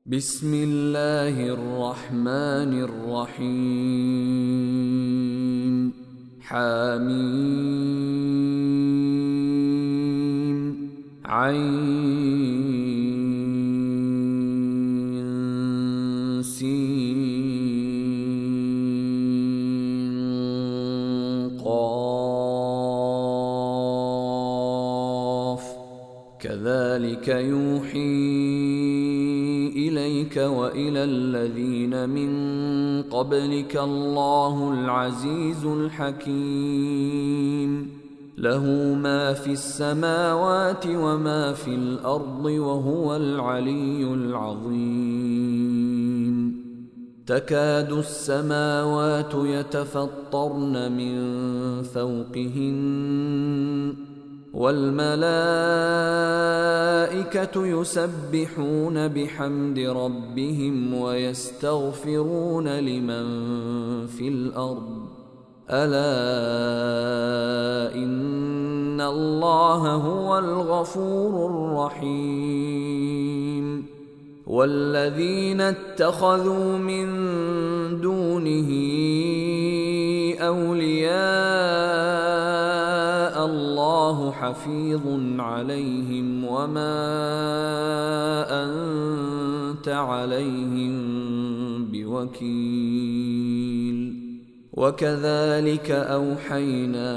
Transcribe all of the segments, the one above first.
بسم الله الرحمن الرحيم حميم عين سين قاف كذلك يوحي إليك وإلى الذين من قبلك الله العزيز الحكيم له ما في السماوات وما في الأرض وهو العلي العظيم تكاد السماوات يتفطرن من فوقهن والملائكة يسبحون بحمد ربهم ويستغفرون لمن في الأرض ألا إن الله هو الغفور الرحيم والذين اتخذوا من دونه أولياء الله حفيظ عليهم وما أنت عليهم بوكيل وكذلك أوحينا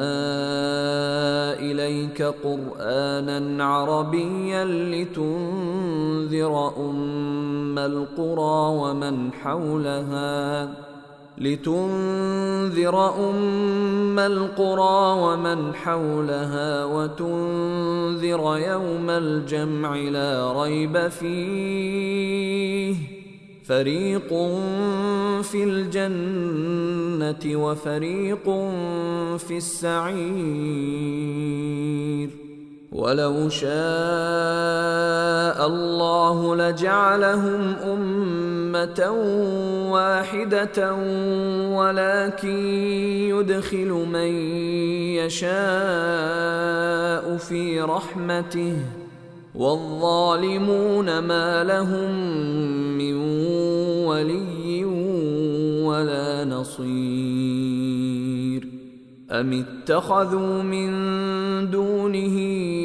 إليك قرآنا عربيا لتنذر أم القرى ومن حولها وتنذر يوم الجمع لا ريب فيه فريق في الجنة وفريق في السعير ولو شاء الله لجعلهم أمة واحدة ولكن يدخل من يشاء في رحمته والظالمون ما لهم من ولي ولا نصير أم اتخذوا من دونه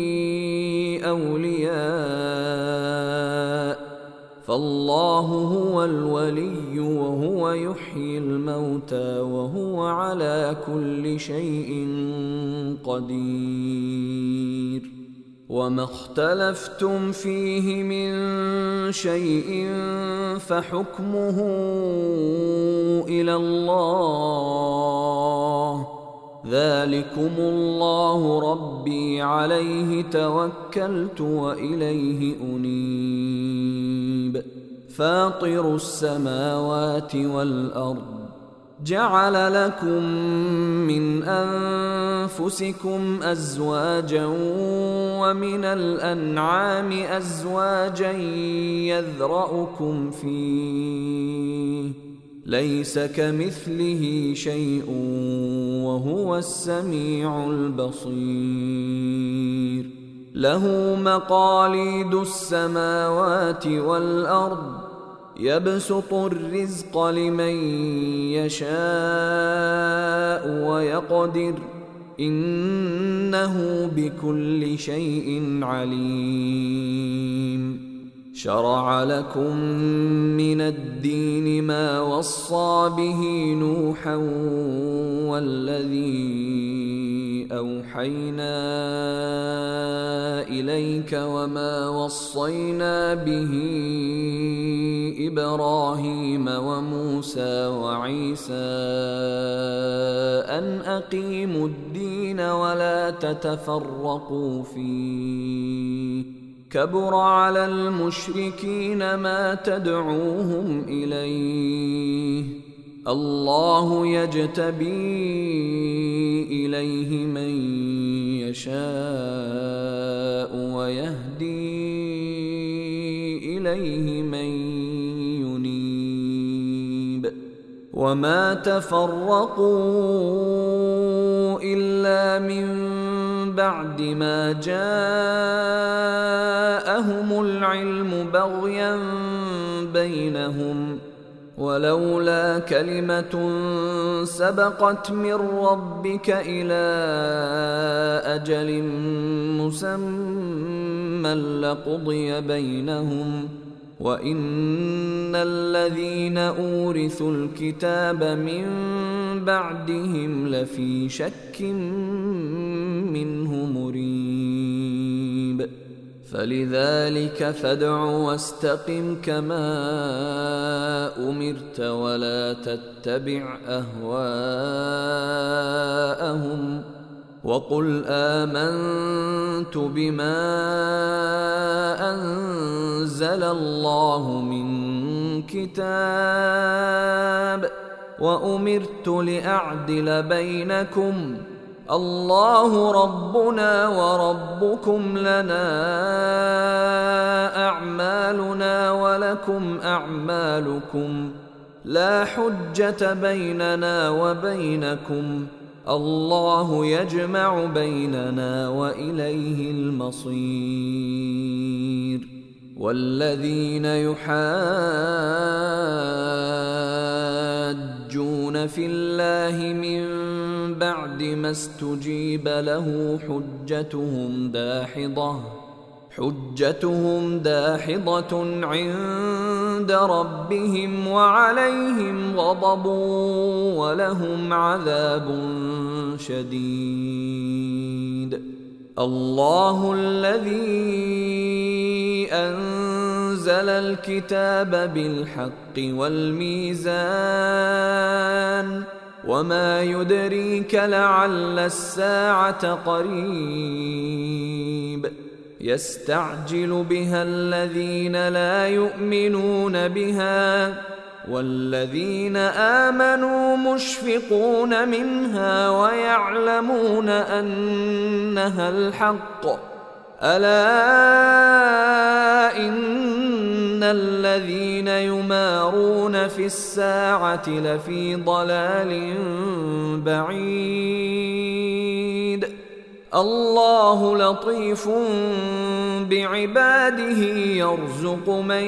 أولياء فالله هو الولي وهو يحيي الموتى وهو على كل شيء قدير وما اختلفتم فيه من شيء فحكمه إلى الله ذلكم الله ربي عليه توكلت وإليه أنيب فاطر السماوات والأرض جعل لكم من أنفسكم أزواجا ومن الأنعام أزواجا يذرأكم فيه ليس كمثله شيء وهو السميع البصير له مقاليد السماوات والأرض يبسط الرزق لمن يشاء ويقدر إنه بكل شيء عليم شرع لكم من الدين ما وصى به نوحا والذي أوحينا إليك وما وصينا به إبراهيم وموسى وعيسى أن أقيموا الدين ولا تتفرقوا فيه كبر على المشركين ما تدعوهم إليه الله يجتبي إليه من يشاء ويهدي إليه من ينيب وما تفرقوا إلا من بعد ما جاءهم العلم بغيا بينهم ولولا كلمة سبقت من ربك إلى أجل مسمى لقضي بينهم وإن الذين أورثوا الكتاب من بعدهم لفي شك منه مريب فلذلك فادع واستقم كما أمرت ولا تتبع أهواءهم وقل آمنت بما أنزل الله من كتاب وأمرت لأعدل بينكم الله ربنا وربكم لنا أعمالنا ولكم أعمالكم لا حجة بيننا وبينكم الله يجمع بيننا وإليه المصير والذين يحاجون في الله من بعد ما استجيب له حجتهم داحضة عند ربهم وعليهم غضب ولهم عذاب شديد الله الذي أنزل الكتاب بالحق والميزان وما يدريك لعل الساعة قريب يستعجل بها الذين لا يؤمنون بها والذين آمنوا مشفقون منها ويعلمون أنها الحق ألا إن الذين يمارون في الساعة لفي ضلال بعيد الله لطيف بعباده يرزق من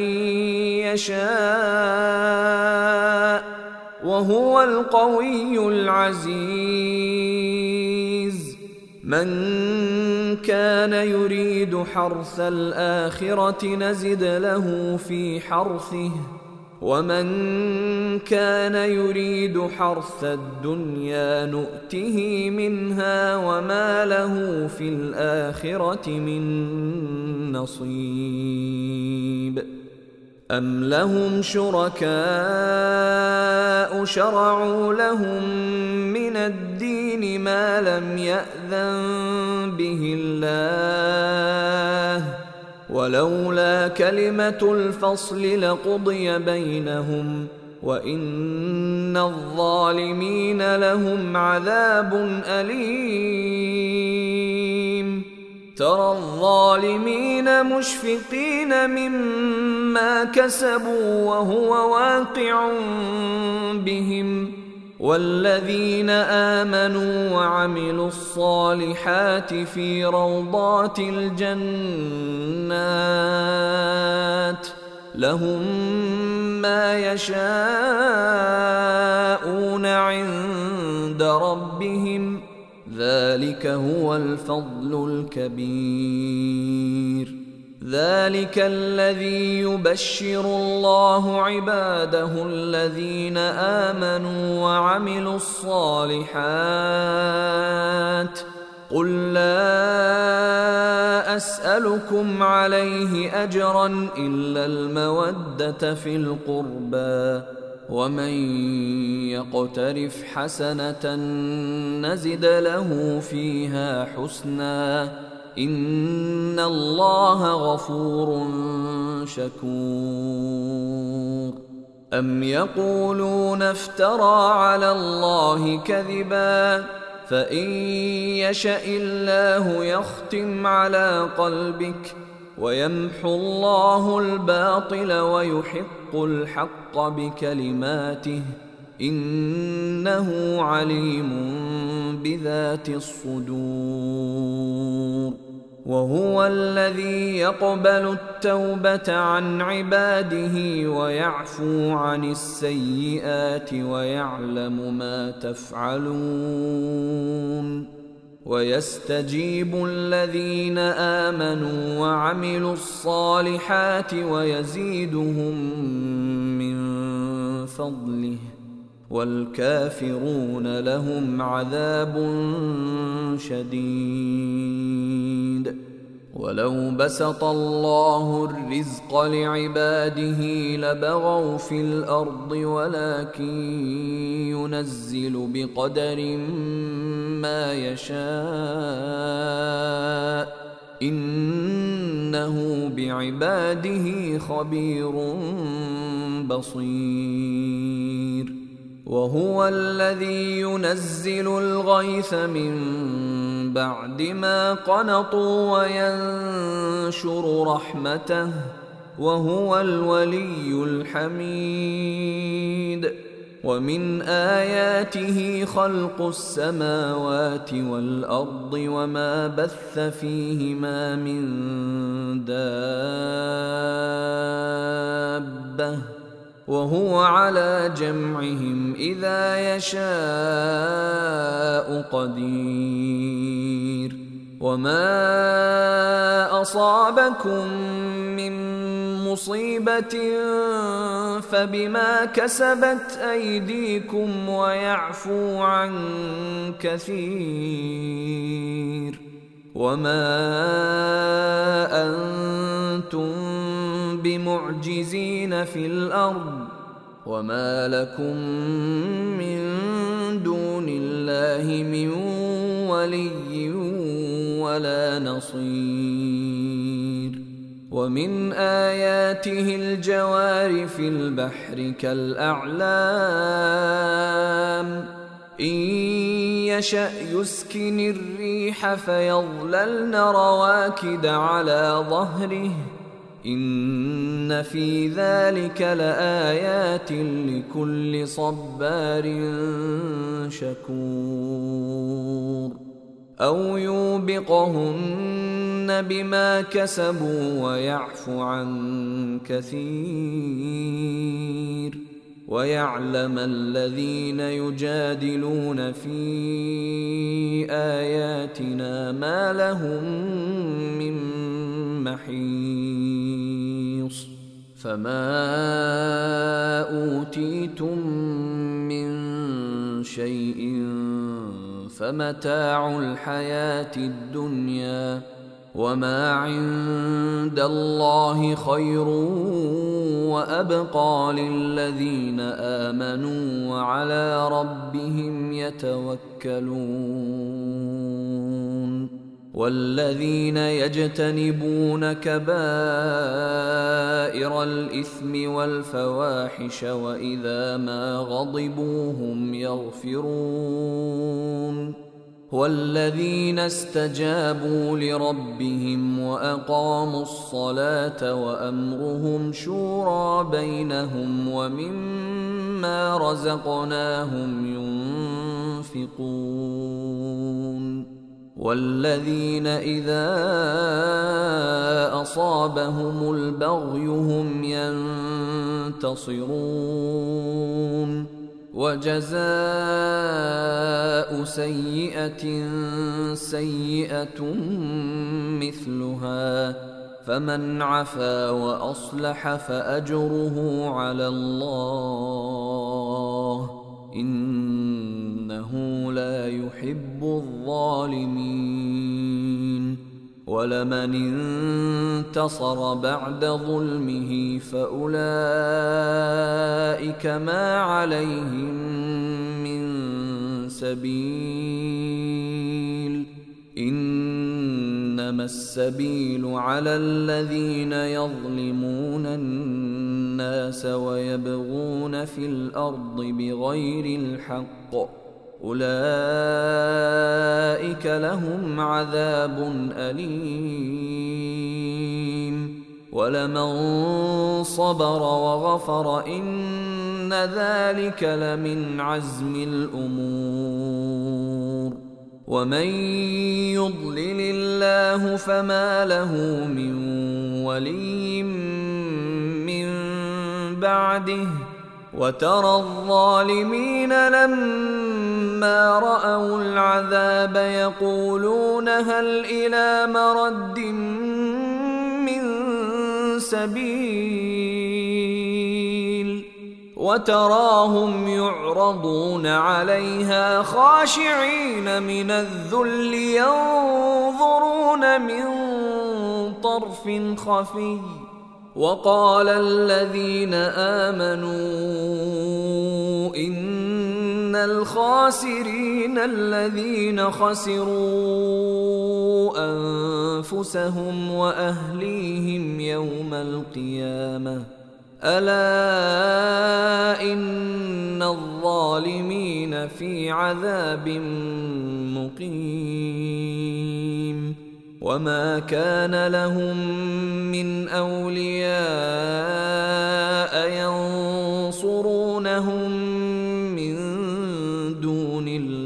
يشاء وهو القوي العزيز من كان يريد حرث الآخرة نزد له في حرثه ومن كان يريد حرث الدنيا نؤته منها وما له في الآخرة من نصيب أم لهم شركاء شرعوا لهم من الدين ما لم يأذن به الله ولولا كلمة الفصل لقضي بينهم وإن الظالمين لهم عذاب أليم ترى الظالمين مشفقين مما كسبوا وهو واقع بهم والذين آمنوا وعملوا الصالحات في روضات الجنات لهم ما يشاءون عند ربهم ذلك هو الفضل الكبير ذلك الذي يبشر الله عباده الذين آمنوا وعملوا الصالحات قل لا أسألكم عليه أجرا إلا المودة في القربى ومن يقترف حسنة نزد له فيها حسنا إن الله غفور شكور أم يقولون افترى على الله كذبا فإن يشأ الله يختم على قلبك ويمحو الله الباطل ويحق الحق بكلماته إنه عليم بذات الصدور. وهو الذي يقبل التوبة عن عباده ويعفو عن السيئات ويعلم ما تفعلون، ويستجيب الذين آمنوا وعملوا الصالحات ويزيدهم من فضله، والكافرون لهم عذاب شديد. ولو بسط الله الرزق لعباده لبغوا في الأرض ولكن ينزل بقدر ما يشاء إنه بعباده خبير بصير. وهو الذي ينزل الغيث من بعد ما قنطوا وينشر رحمته وهو الولي الحميد. ومن آياته خلق السماوات والأرض وما بث فيهما من دابة وهو على جمعهم إذا يشاء قدير. وما أصابكم من مصيبة فبما كسبت أيديكم ويعفو عن كثير. وما أنتم بمعجزين في الأرض وما لكم من دون الله من ولي ولا نصير. ومن آياته الجوار في البحر كالأعلام إن يشأ يسكن الريح فيظللن رواكد على ظهره إن في ذلك لآيات لكل صبار شكور. أو يوبقهن بما كسبوا ويعفو عن كثير. ويعلم الذين يجادلون في آياتنا ما لهم من محيص. فما أوتيتم من شيء فمتاع الحياة الدنيا وما عند الله خير وأبقى للذين آمنوا وعلى ربهم يتوكلون. والذين يجتنبون كبائر الإثم والفواحش وإذا ما غضبوا هم يغفرون. والذين استجابوا لربهم وأقاموا الصلاة وأمرهم شورى بينهم ومما رزقناهم ينفقون. والذين إذا أصابهم البغي هم ينتصرون. وجزاء سيئة سيئة مثلها فمن عفا وأصلح فأجره على الله إنه لا يحب الظالمين. ولمن انتصر بعد ظلمه فأولئك ما عليهم من سبيل إنما السبيل على الذين يظلمون الناس ويبغون في الأرض بغير الحق أولئك لهم عذاب أليم. ولمن صبر وغفر إن ذلك لمن عزم الأمور ومن يضلل الله فما له من ولي من بعده وترى الظالمين لما رأوا العذاب يقولون هل إلى مرد من سبيل وتراهم يعرضون عليها خاشعين من الذل ينظرون من طرف خفي وقال الذين آمنوا إن الخاسرين الذين خسروا أنفسهم وأهليهم يوم القيامة ألا إن الظالمين في عذاب مقيم وما كان لهم من أولياء ينصرونهم من دون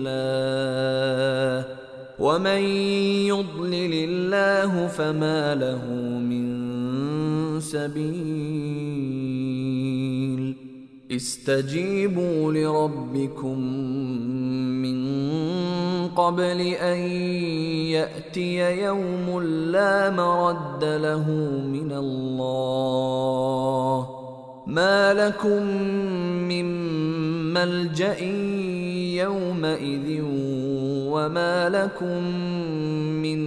الله ومن يضلل الله فما له من سبيل استجيبوا لربكم من قبل أن يأتي يوم لا مرد له من الله ما لكم من ملجأ يومئذ وما لكم من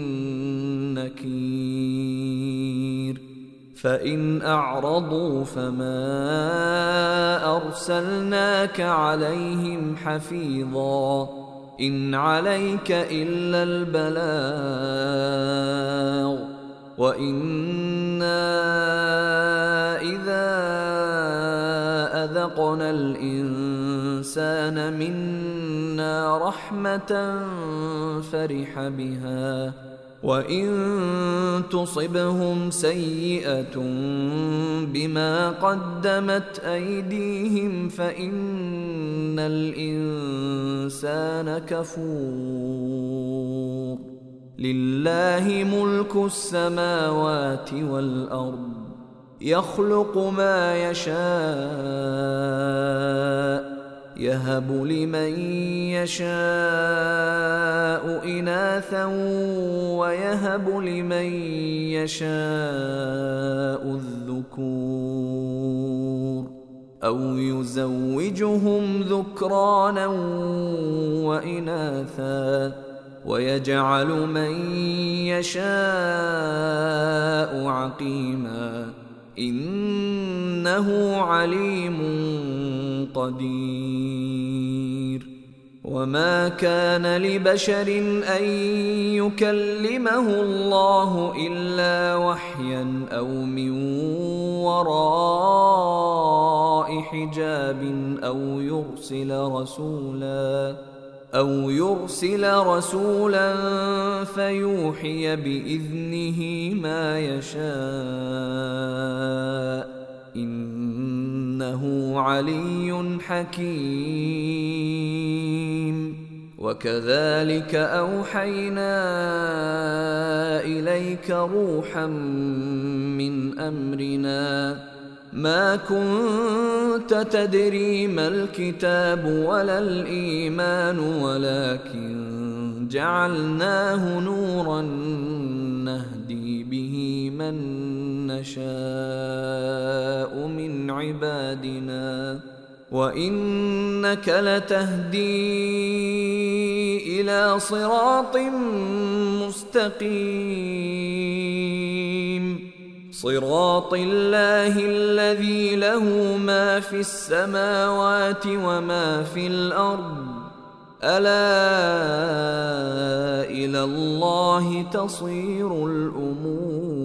نكير فإن أعرضوا فما أرسلناك عليهم حفيظا إن عليك إلا البلاغ وإنا إذا أذقنا الإنسان منا رحمة فرح بها وإن تصبهم سيئة بما قدمت أيديهم فإن الإنسان كفور لله ملك السماوات والأرض يخلق ما يشاء يهب لمن يشاء إناثا ويهب لمن يشاء الذكور أو يزوجهم ذكرانا وإناثا ويجعل من يشاء عقيما إنه عليم قدير وما كان لبشر أن يكلمه الله إلا وحيا أو من وراء حجاب أو يرسل رسولا فيوحي بإذنه ما يشاء إنه علي حكيم وكذلك أوحينا إليك روحا من أمرنا ما كنت تدري ما الكتاب ولا الإيمان ولكن جعلناه نورا نهدي به من نشاء من عبادنا وإنك لتهدي إلى صراط مستقيم صراط الله الذي له ما في السماوات وما في الأرض ألا إلى الله تصير الأمور